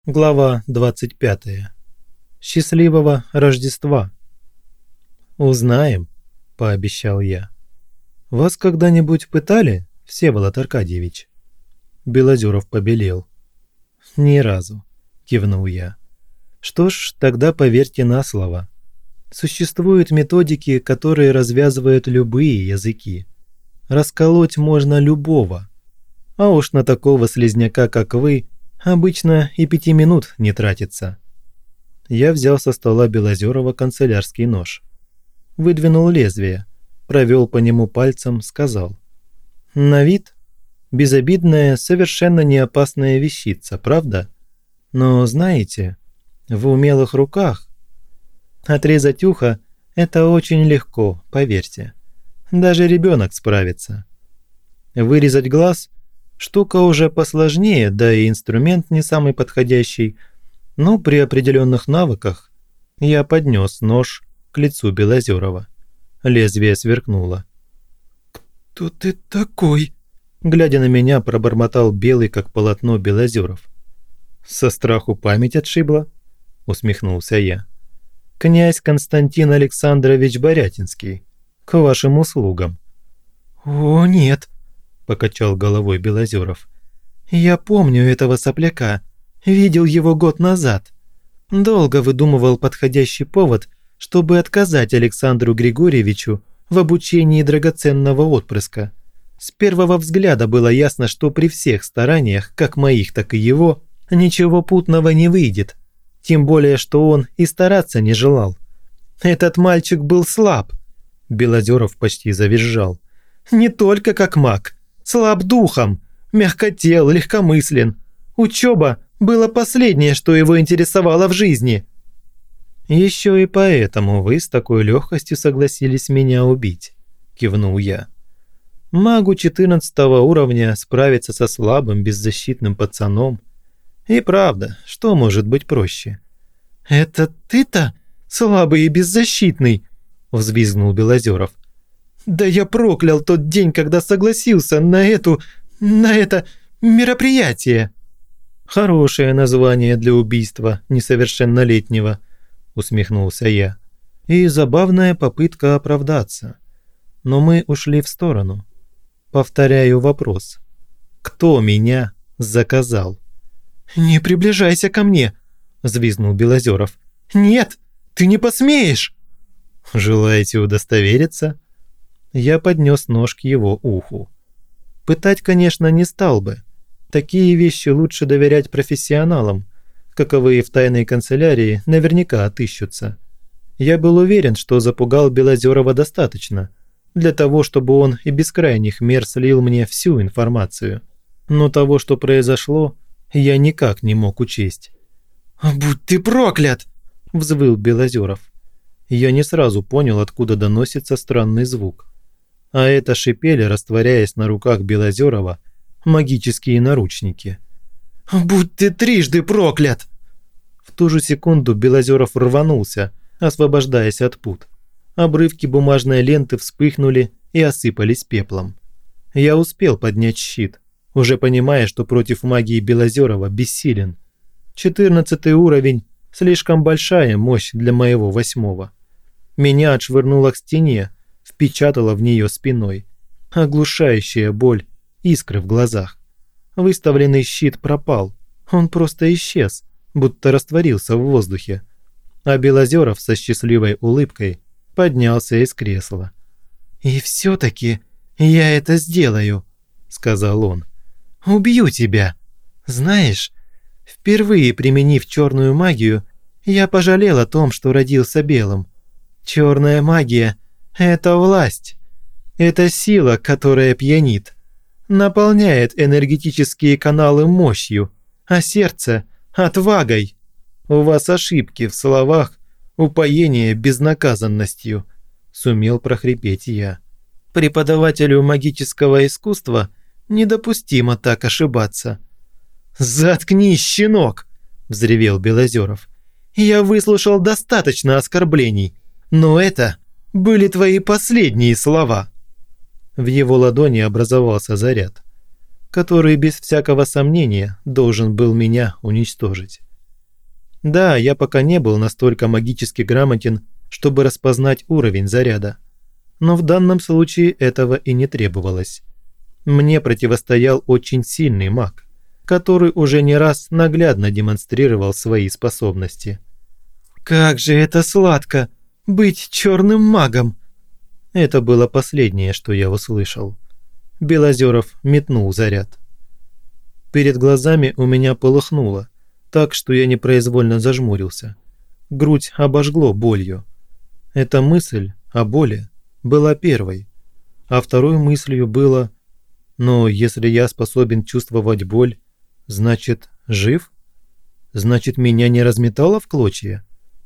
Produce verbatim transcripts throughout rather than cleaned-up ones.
Глава двадцать пятая. Счастливого Рождества. «Узнаем», – пообещал я. «Вас когда-нибудь пытали, Всеволод Аркадьевич?» Белозеров побелел. «Ни разу», – кивнул я. «Что ж, тогда поверьте на слово. Существуют методики, которые развязывают любые языки. Расколоть можно любого. А уж на такого слизняка, как вы, обычно и пяти минут не тратится». Я взял со стола Белозерова канцелярский нож. Выдвинул лезвие, провел по нему пальцем, сказал. «На вид безобидная, совершенно не опасная вещица, правда? Но знаете, в умелых руках отрезать ухо – это очень легко, поверьте. Даже ребенок справится. Вырезать глаз – штука уже посложнее, да и инструмент не самый подходящий, но при определенных навыках я поднес нож к лицу Белозерова. Лезвие сверкнуло. «Кто ты такой?» Глядя на меня, пробормотал белый, как полотно, Белозеров. «Со страху память отшибла?» – усмехнулся я. «Князь Константин Александрович Борятинский. К вашим услугам». «О, нет!» – покачал головой Белозеров. «Я помню этого сопляка. Видел его год назад. Долго выдумывал подходящий повод, чтобы отказать Александру Григорьевичу в обучении драгоценного отпрыска. С первого взгляда было ясно, что при всех стараниях, как моих, так и его, ничего путного не выйдет. Тем более, что он и стараться не желал. Этот мальчик был слаб». Белозеров почти завизжал. «Не только как маг. Слаб духом. Мягкотел, легкомыслен. Учеба было последнее, что его интересовало в жизни». «Еще и поэтому вы с такой легкостью согласились меня убить», – кивнул я. «Магу четырнадцатого уровня справиться со слабым, беззащитным пацаном. И правда, что может быть проще?» «Это ты-то слабый и беззащитный?» – взвизгнул Белозеров. «Да я проклял тот день, когда согласился на эту... на это мероприятие!» «Хорошее название для убийства несовершеннолетнего», – усмехнулся я. «И забавная попытка оправдаться. Но мы ушли в сторону. Повторяю вопрос. Кто меня заказал?» «Не приближайся ко мне», – взвизгнул Белозеров. «Нет, ты не посмеешь!» «Желаете удостовериться?» Я поднес нож к его уху. Пытать, конечно, не стал бы. Такие вещи лучше доверять профессионалам, каковые в тайной канцелярии наверняка отыщутся. Я был уверен, что запугал Белозерова достаточно для того, чтобы он и без крайних мер слил мне всю информацию. Но того, что произошло, я никак не мог учесть. «Будь ты проклят!» – взвыл Белозеров. Я не сразу понял, откуда доносится странный звук. А это шипели, растворяясь на руках Белозерова, магические наручники. «Будь ты трижды проклят!» В ту же секунду Белозеров рванулся, освобождаясь от пут. Обрывки бумажной ленты вспыхнули и осыпались пеплом. Я успел поднять щит, уже понимая, что против магии Белозерова бессилен. Четырнадцатый уровень – слишком большая мощь для моего восьмого. Меня отшвырнуло к стене, впечатало в нее спиной. Оглушающая боль, искры в глазах. Выставленный щит пропал, он просто исчез, будто растворился в воздухе. А Белозеров со счастливой улыбкой поднялся из кресла. «И все-таки я это сделаю», – сказал он. «Убью тебя. Знаешь, впервые применив черную магию, я пожалел о том, что родился белым. Черная магия – это власть. Это сила, которая пьянит. Наполняет энергетические каналы мощью, а сердце – отвагой. У вас ошибки в словах, упоение безнаказанностью», – сумел прохрипеть я. «Преподавателю магического искусства недопустимо так ошибаться». «Заткнись, щенок!» – взревел Белозеров. «Я выслушал достаточно оскорблений, но это были твои последние слова». В его ладони образовался заряд, который без всякого сомнения должен был меня уничтожить. Да, я пока не был настолько магически грамотен, чтобы распознать уровень заряда. Но в данном случае этого и не требовалось. Мне противостоял очень сильный маг, который уже не раз наглядно демонстрировал свои способности. «Как же это сладко! Быть черным магом!» Это было последнее, что я услышал. Белозеров метнул заряд. Перед глазами у меня полыхнуло, так что я непроизвольно зажмурился. Грудь обожгло болью. Эта мысль о боли была первой, а второй мыслью было: но если я способен чувствовать боль, значит, жив? Значит, меня не разметало в клочья?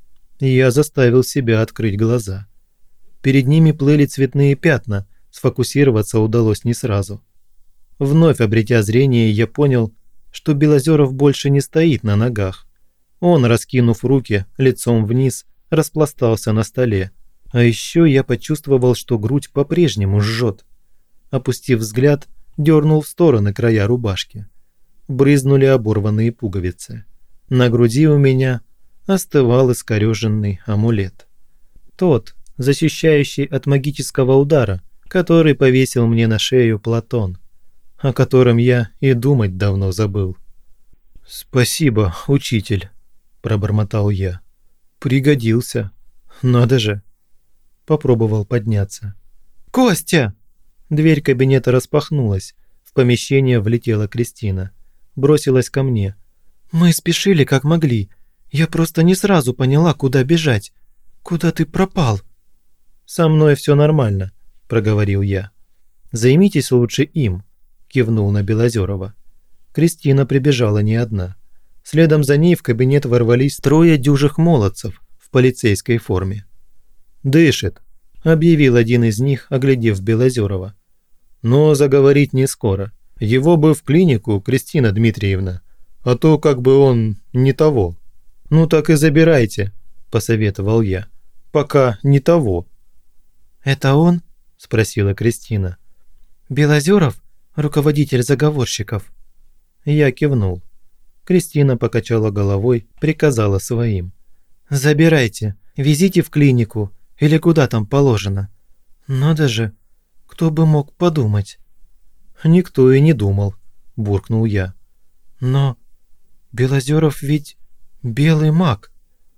Я заставил себя открыть глаза. Перед ними плыли цветные пятна, сфокусироваться удалось не сразу. Вновь обретя зрение, я понял, что Белозеров больше не стоит на ногах. Он, раскинув руки, лицом вниз, распластался на столе. А еще я почувствовал, что грудь по-прежнему жжет. Опустив взгляд, дернул в стороны края рубашки. Брызнули оборванные пуговицы. На груди у меня остывал искореженный амулет. Тот, защищающий от магического удара, который повесил мне на шею Платон, о котором я и думать давно забыл. «Спасибо, учитель», – пробормотал я. «Пригодился. Надо же». Попробовал подняться. «Костя!» Дверь кабинета распахнулась. В помещение влетела Кристина. Бросилась ко мне. «Мы спешили, как могли. Я просто не сразу поняла, куда бежать. Куда ты пропал?» «Со мной все нормально», – проговорил я. «Займитесь лучше им», – кивнул на Белозерова. Кристина прибежала не одна. Следом за ней в кабинет ворвались трое дюжих молодцев в полицейской форме. «Дышит», – объявил один из них, оглядев Белозерова. «Но заговорить не скоро. Его бы в клинику, Кристина Дмитриевна, а то как бы он не того». «Ну так и забирайте», – посоветовал я. «Пока не того». «Это он?» – спросила Кристина. «Белозеров, руководитель заговорщиков?» Я кивнул. Кристина покачала головой, приказала своим. «Забирайте, везите в клинику или куда там положено. Надо же, кто бы мог подумать?» «Никто и не думал», – буркнул я. «Но Белозеров ведь белый маг.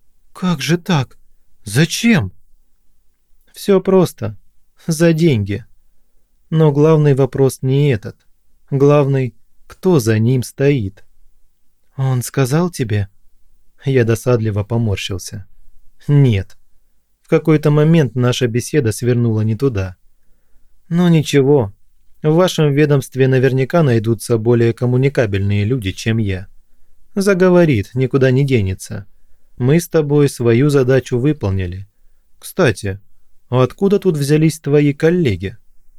Как же так? Зачем?» «Все просто. За деньги. Но главный вопрос не этот. Главный, кто за ним стоит». «Он сказал тебе?» Я досадливо поморщился. «Нет. В какой-то момент наша беседа свернула не туда. Но ничего, в вашем ведомстве наверняка найдутся более коммуникабельные люди, чем я. Заговорит, никуда не денется. Мы с тобой свою задачу выполнили. Кстати, а откуда тут взялись твои коллеги?»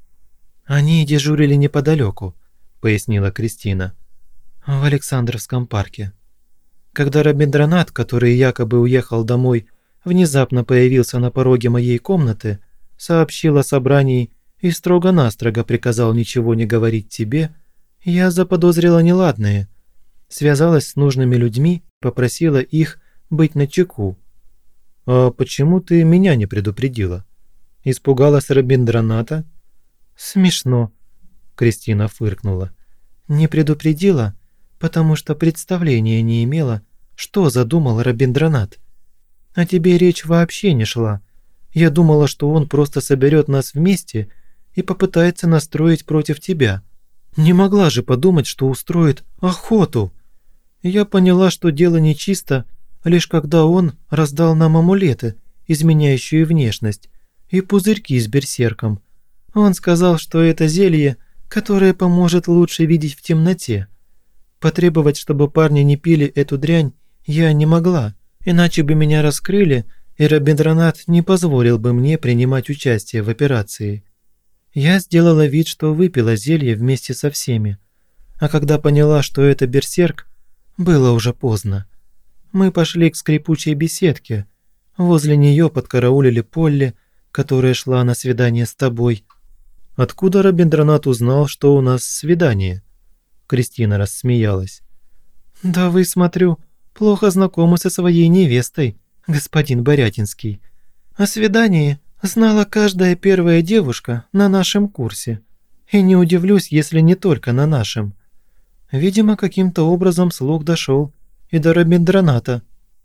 «Они дежурили неподалеку», – пояснила Кристина. «В Александровском парке. Когда Робиндранат, который якобы уехал домой, внезапно появился на пороге моей комнаты, сообщил о собрании и строго-настрого приказал ничего не говорить тебе, я заподозрила неладное. Связалась с нужными людьми, попросила их быть начеку». «А почему ты меня не предупредила? Испугалась Робиндраната?» «Смешно», – Кристина фыркнула. «Не предупредила, потому что представления не имела, что задумал Робиндранат. О тебе речь вообще не шла. Я думала, что он просто соберет нас вместе и попытается настроить против тебя. Не могла же подумать, что устроит охоту. Я поняла, что дело нечисто, лишь когда он раздал нам амулеты, изменяющие внешность, и пузырьки с берсерком. Он сказал, что это зелье, которое поможет лучше видеть в темноте. Потребовать, чтобы парни не пили эту дрянь, я не могла, иначе бы меня раскрыли, и Робиндранат не позволил бы мне принимать участие в операции. Я сделала вид, что выпила зелье вместе со всеми, а когда поняла, что это берсерк, было уже поздно. Мы пошли к скрипучей беседке. Возле нее подкараулили Полли, которая шла на свидание с тобой. Откуда Робиндранат узнал, что у нас свидание?» Кристина рассмеялась. «Да вы, смотрю, плохо знакомы со своей невестой, господин Борятинский. О свидании знала каждая первая девушка на нашем курсе. И не удивлюсь, если не только на нашем. Видимо, каким-то образом слух дошел и до Робиндраната».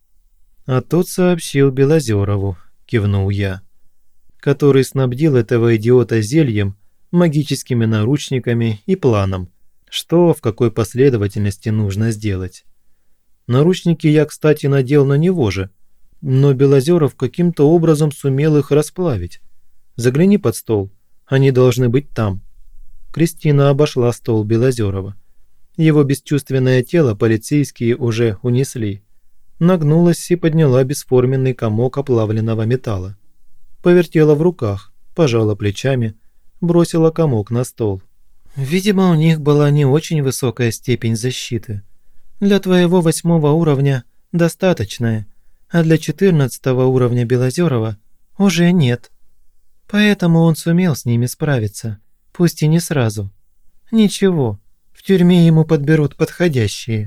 «А тот сообщил Белозерову», – кивнул я, который снабдил этого идиота зельем, магическими наручниками и планом, что в какой последовательности нужно сделать. Наручники я, кстати, надел на него же, но Белозеров каким-то образом сумел их расплавить. Загляни под стол, они должны быть там. Кристина обошла стол Белозерова. Его бесчувственное тело полицейские уже унесли. Нагнулась и подняла бесформенный комок оплавленного металла. Повертела в руках, пожала плечами, бросила комок на стол. «Видимо, у них была не очень высокая степень защиты. Для твоего восьмого уровня достаточная, а для четырнадцатого уровня Белозерова уже нет. Поэтому он сумел с ними справиться, пусть и не сразу. Ничего, в тюрьме ему подберут подходящие».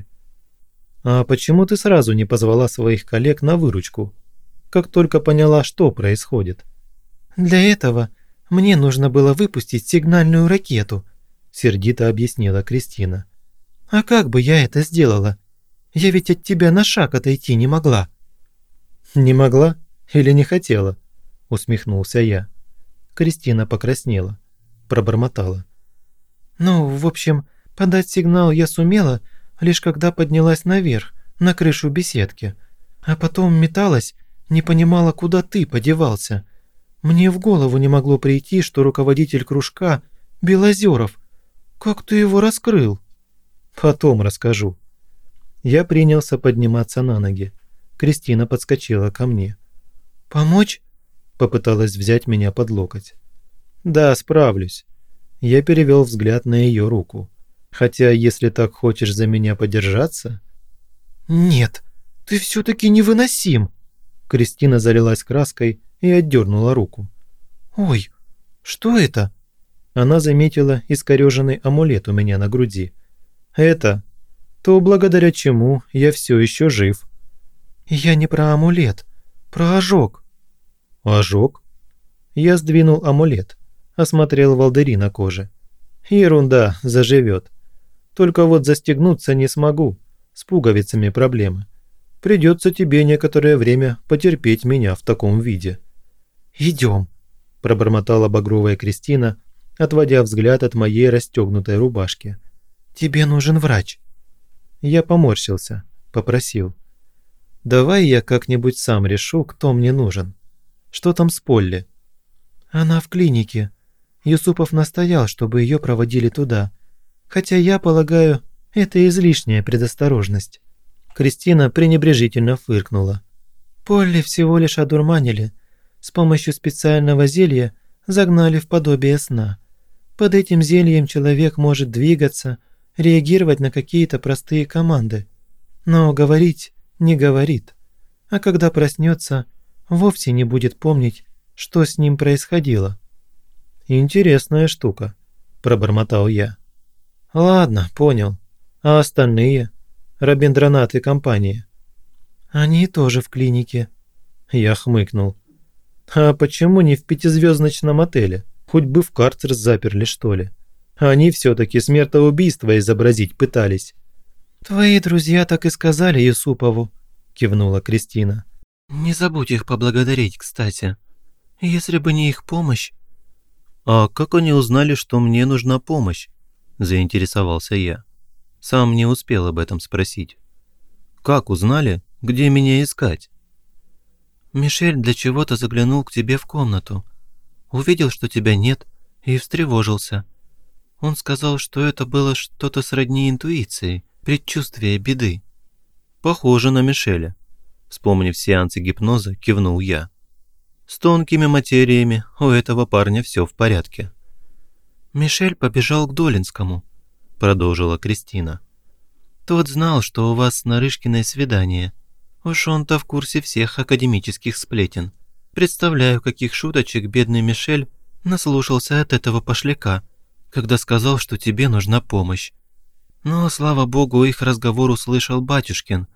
«А почему ты сразу не позвала своих коллег на выручку, как только поняла, что происходит?» «Для этого мне нужно было выпустить сигнальную ракету», – сердито объяснила Кристина. «А как бы я это сделала? Я ведь от тебя на шаг отойти не могла». «Не могла или не хотела?» – усмехнулся я. Кристина покраснела, пробормотала. «Ну, в общем, подать сигнал я сумела, лишь когда поднялась наверх, на крышу беседки. А потом металась, не понимала, куда ты подевался. Мне в голову не могло прийти, что руководитель кружка – Белозеров. Как ты его раскрыл?» «Потом расскажу». Я принялся подниматься на ноги. Кристина подскочила ко мне. «Помочь?» – попыталась взять меня под локоть. «Да, справлюсь». Я перевел взгляд на ее руку. «Хотя, если так хочешь за меня подержаться...» «Нет, ты все-таки невыносим!» Кристина залилась краской и отдернула руку. «Ой, что это?» Она заметила искореженный амулет у меня на груди. «Это то, благодаря чему я все еще жив». «Я не про амулет, про ожог». «Ожог?» Я сдвинул амулет, осмотрел волдыри на коже. «Ерунда, заживет. Только вот застегнуться не смогу, с пуговицами проблемы. Придется тебе некоторое время потерпеть меня в таком виде». «Идем», – пробормотала багровая Кристина, отводя взгляд от моей расстегнутой рубашки. «Тебе нужен врач». Я поморщился, попросил. «Давай я как-нибудь сам решу, кто мне нужен. Что там с Полли?» «Она в клинике. Юсупов настоял, чтобы ее проводили туда. Хотя я полагаю, это излишняя предосторожность». Кристина пренебрежительно фыркнула. «Полли всего лишь одурманили. С помощью специального зелья загнали в подобие сна. Под этим зельем человек может двигаться, реагировать на какие-то простые команды. Но говорить не говорит. А когда проснется, вовсе не будет помнить, что с ним происходило». «Интересная штука», – пробормотал я. «Ладно, понял. А остальные? Робиндранат и компания?» «Они тоже в клинике». Я хмыкнул. «А почему не в пятизвездочном отеле? Хоть бы в карцер заперли, что ли. Они все-таки смертоубийство изобразить пытались». «Твои друзья так и сказали Юсупову», – кивнула Кристина. «Не забудь их поблагодарить, кстати. Если бы не их помощь...» «А как они узнали, что мне нужна помощь?» – заинтересовался я. Сам не успел об этом спросить. «Как узнали, где меня искать?» «Мишель для чего-то заглянул к тебе в комнату. Увидел, что тебя нет, и встревожился. Он сказал, что это было что-то сродни интуиции, предчувствие беды». «Похоже на Мишеля», – вспомнив сеансы гипноза, кивнул я. «С тонкими материями у этого парня все в порядке». «Мишель побежал к Долинскому», – продолжила Кристина. «Тот знал, что у вас с Нарышкиной свидание. Уж он-то в курсе всех академических сплетен. Представляю, каких шуточек бедный Мишель наслушался от этого пошляка, когда сказал, что тебе нужна помощь. Но, слава богу, их разговор услышал батюшкин.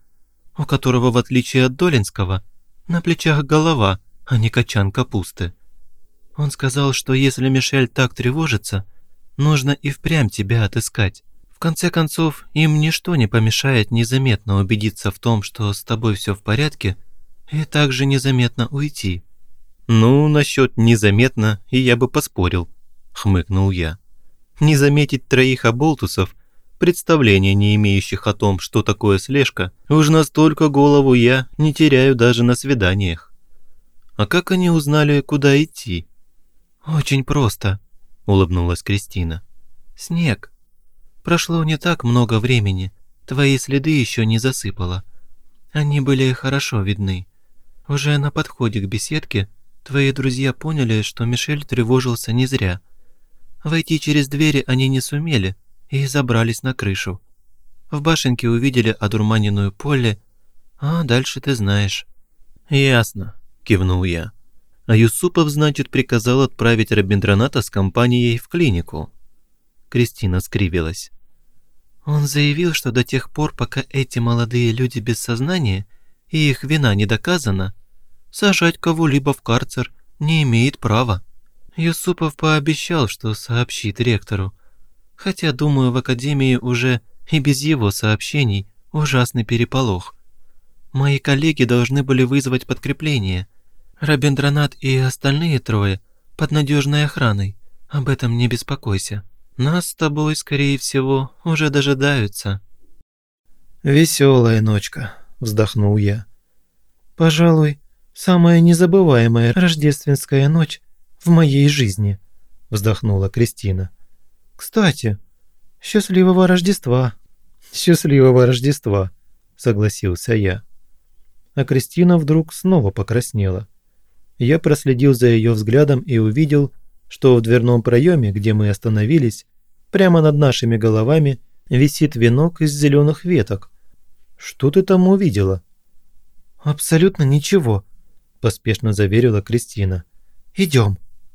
у которого, в отличие от Долинского, на плечах голова, а не качан капусты. Он сказал, что если Мишель так тревожится, нужно и впрямь тебя отыскать. В конце концов, им ничто не помешает незаметно убедиться в том, что с тобой все в порядке, и также незаметно уйти». «Ну, насчет незаметно и я бы поспорил», – хмыкнул я. «Не заметить троих оболтусов, представления не имеющих о том, что такое слежка, уж настолько голову я не теряю даже на свиданиях». «А как они узнали, куда идти?» «Очень просто», – улыбнулась Кристина. «Снег. Прошло не так много времени, твои следы еще не засыпало. Они были хорошо видны. Уже на подходе к беседке твои друзья поняли, что Мишель тревожился не зря. Войти через двери они не сумели и забрались на крышу. В башенке увидели одурманенную Полли, а дальше ты знаешь». «Ясно», – кивнул я. «А Юсупов, значит, приказал отправить Робиндраната с компанией в клинику». Кристина скривилась. «Он заявил, что до тех пор, пока эти молодые люди без сознания и их вина не доказана, сажать кого-либо в карцер не имеет права. Юсупов пообещал, что сообщит ректору. Хотя, думаю, в академии уже и без его сообщений ужасный переполох. Мои коллеги должны были вызвать подкрепление. Робиндранат и остальные трое под надежной охраной. Об этом не беспокойся. Нас с тобой, скорее всего, уже дожидаются». «Веселая ночка», – вздохнул я. «Пожалуй, самая незабываемая рождественская ночь в моей жизни», – вздохнула Кристина. «Кстати, счастливого Рождества». «Счастливого Рождества», – согласился я. А Кристина вдруг снова покраснела. Я проследил за ее взглядом и увидел, что в дверном проеме, где мы остановились, прямо над нашими головами висит венок из зеленых веток. «Что ты там увидела?» «Абсолютно ничего», – поспешно заверила Кристина. «Идем».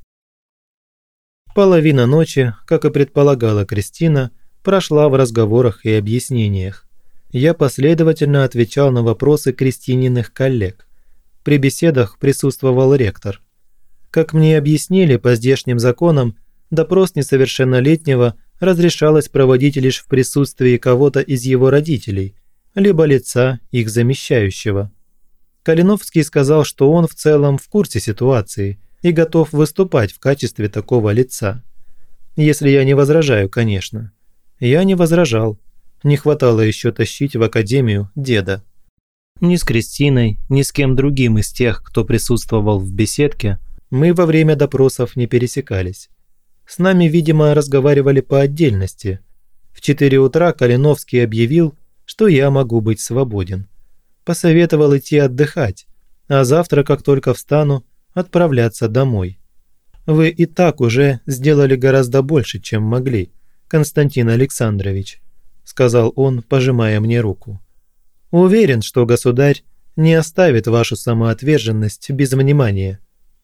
Половина ночи, как и предполагала Кристина, прошла в разговорах и объяснениях. Я последовательно отвечал на вопросы Кристининых коллег. При беседах присутствовал ректор. Как мне объяснили, по здешним законам, допрос несовершеннолетнего разрешалось проводить лишь в присутствии кого-то из его родителей, либо лица, их замещающего. Калиновский сказал, что он в целом в курсе ситуации и готов выступать в качестве такого лица. Если я не возражаю, конечно. Я не возражал. Не хватало еще тащить в академию деда. Ни с Кристиной, ни с кем другим из тех, кто присутствовал в беседке, мы во время допросов не пересекались. С нами, видимо, разговаривали по отдельности. В четыре утра Калиновский объявил, что я могу быть свободен. Посоветовал идти отдыхать, а завтра, как только встану, отправляться домой. Вы и так уже сделали гораздо больше, чем могли, Константин Александрович, сказал он, пожимая мне руку. Уверен, что государь не оставит вашу самоотверженность без внимания.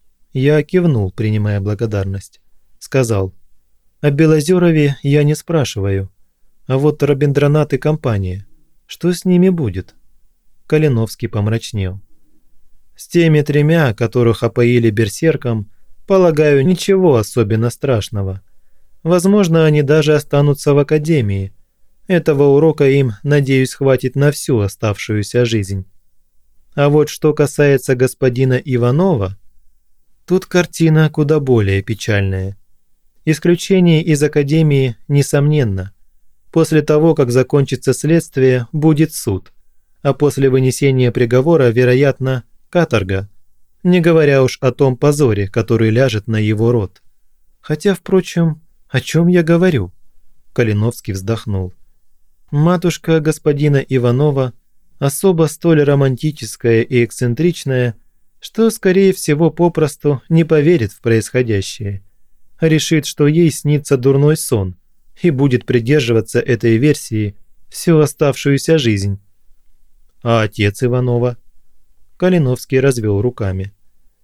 Я кивнул, принимая благодарность. Сказал: о Белозерове я не спрашиваю, а вот Робиндранат и компания, что с ними будет? Калиновский помрачнел. С теми тремя, которых опоили берсерком, полагаю, ничего особенно страшного. Возможно, они даже останутся в академии. Этого урока им, надеюсь, хватит на всю оставшуюся жизнь. А вот что касается господина Иванова, тут картина куда более печальная. Исключение из академии несомненно. После того, как закончится следствие, будет суд, а после вынесения приговора, вероятно, каторга, не говоря уж о том позоре, который ляжет на его род. Хотя, впрочем, о чем я говорю? Калиновский вздохнул. Матушка господина Иванова особо столь романтическая и эксцентричная, что, скорее всего, попросту не поверит в происходящее. Решит, что ей снится дурной сон, и будет придерживаться этой версии всю оставшуюся жизнь. А отец Иванова? Калиновский развел руками.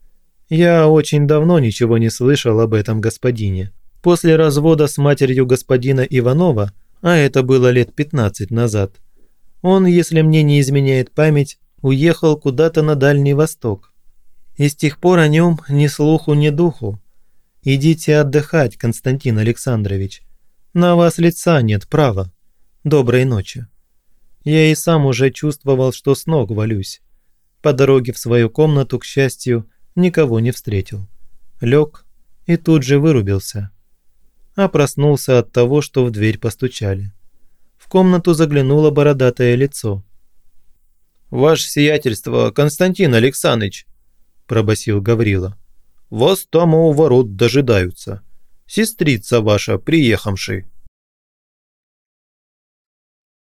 Я очень давно ничего не слышал об этом господине. После развода с матерью господина Иванова, а это было лет пятнадцать назад, Он, если мне не изменяет память, уехал куда-то на Дальний Восток. И с тех пор о нем ни слуху, ни духу. Идите отдыхать, Константин Александрович. На вас лица нет, права. Доброй ночи. Я и сам уже чувствовал, что с ног валюсь. По дороге в свою комнату, к счастью, никого не встретил. Лег и тут же вырубился. А проснулся от того, что в дверь постучали. В комнату заглянуло бородатое лицо. «Ваше сиятельство, Константин Александрович!» – пробасил Гаврила. «Вас там у ворот дожидаются. Сестрица ваша, приехавший».